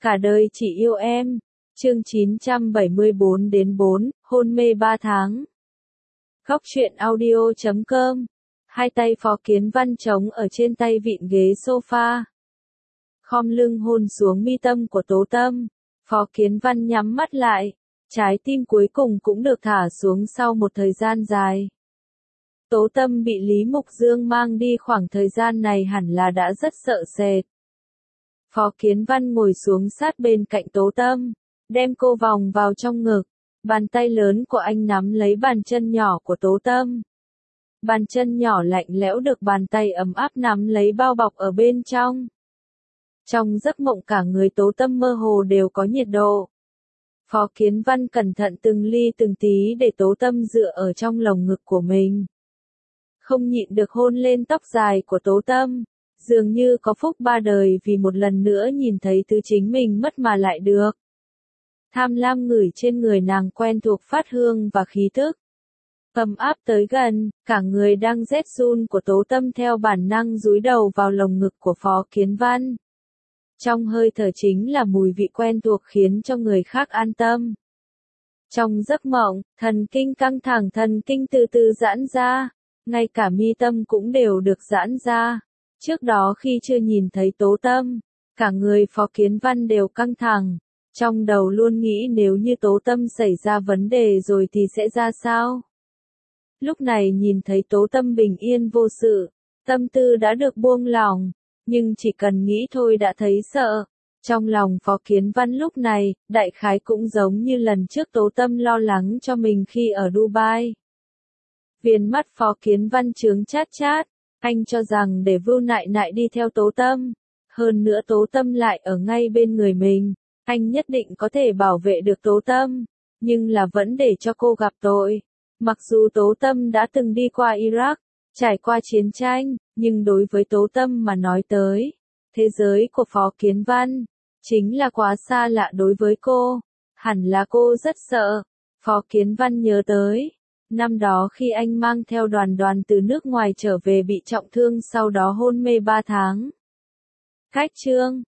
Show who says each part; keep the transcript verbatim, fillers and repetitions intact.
Speaker 1: Cả đời chỉ yêu em. Chương chín trăm bảy mươi bốn đến bốn, hôn mê ba tháng. Góc truyện audio chấm com. Hai tay Phó Kiến Văn trống ở trên tay vịn ghế sofa. Khom lưng hôn xuống mi tâm của Tố Tâm. Phó Kiến Văn nhắm mắt lại. Trái tim cuối cùng cũng được thả xuống sau một thời gian dài. Tố Tâm bị Lý Mục Dương mang đi khoảng thời gian này hẳn là đã rất sợ sệt. Phó Kiến Văn ngồi xuống sát bên cạnh Tố Tâm, đem cô vòng vào trong ngực. Bàn tay lớn của anh nắm lấy bàn chân nhỏ của Tố Tâm. Bàn chân nhỏ lạnh lẽo được bàn tay ấm áp nắm lấy bao bọc ở bên trong. Trong giấc mộng cả người Tố Tâm mơ hồ đều có nhiệt độ. Phó Kiến Văn cẩn thận từng ly từng tí để Tố Tâm dựa ở trong lồng ngực của mình. Không nhịn được hôn lên tóc dài của Tố Tâm, dường như có phúc ba đời vì một lần nữa nhìn thấy thứ chính mình mất mà lại được. Tham lam ngửi trên người nàng quen thuộc phát hương và khí thức. Ấm áp tới gần, cả người đang rét run của Tố Tâm theo bản năng dúi đầu vào lồng ngực của Phó Kiến Văn. Trong hơi thở chính là mùi vị quen thuộc khiến cho người khác an tâm. Trong giấc mộng, thần kinh căng thẳng thần kinh từ từ giãn ra, ngay cả mi tâm cũng đều được giãn ra. Trước đó khi chưa nhìn thấy Tố Tâm, cả người Phó Kiến Văn đều căng thẳng, trong đầu luôn nghĩ nếu như Tố Tâm xảy ra vấn đề rồi thì sẽ ra sao. Lúc này nhìn thấy Tố Tâm bình yên vô sự, tâm tư đã được buông lỏng, nhưng chỉ cần nghĩ thôi đã thấy sợ. Trong lòng Phó Kiến Văn lúc này, đại khái cũng giống như lần trước Tố Tâm lo lắng cho mình khi ở Dubai. Viền mắt Phó Kiến Văn trướng chát chát, anh cho rằng để Vưu Nại Nại đi theo Tố Tâm, hơn nữa Tố Tâm lại ở ngay bên người mình, anh nhất định có thể bảo vệ được Tố Tâm, nhưng là vẫn để cho cô gặp tội. Mặc dù Tố Tâm đã từng đi qua Iraq, trải qua chiến tranh, nhưng đối với Tố Tâm mà nói tới, thế giới của Phó Kiến Văn, chính là quá xa lạ đối với cô, hẳn là cô rất sợ. Phó Kiến Văn nhớ tới, năm đó khi anh mang theo đoàn đoàn từ nước ngoài trở về bị trọng thương sau đó hôn mê ba tháng. Cách chương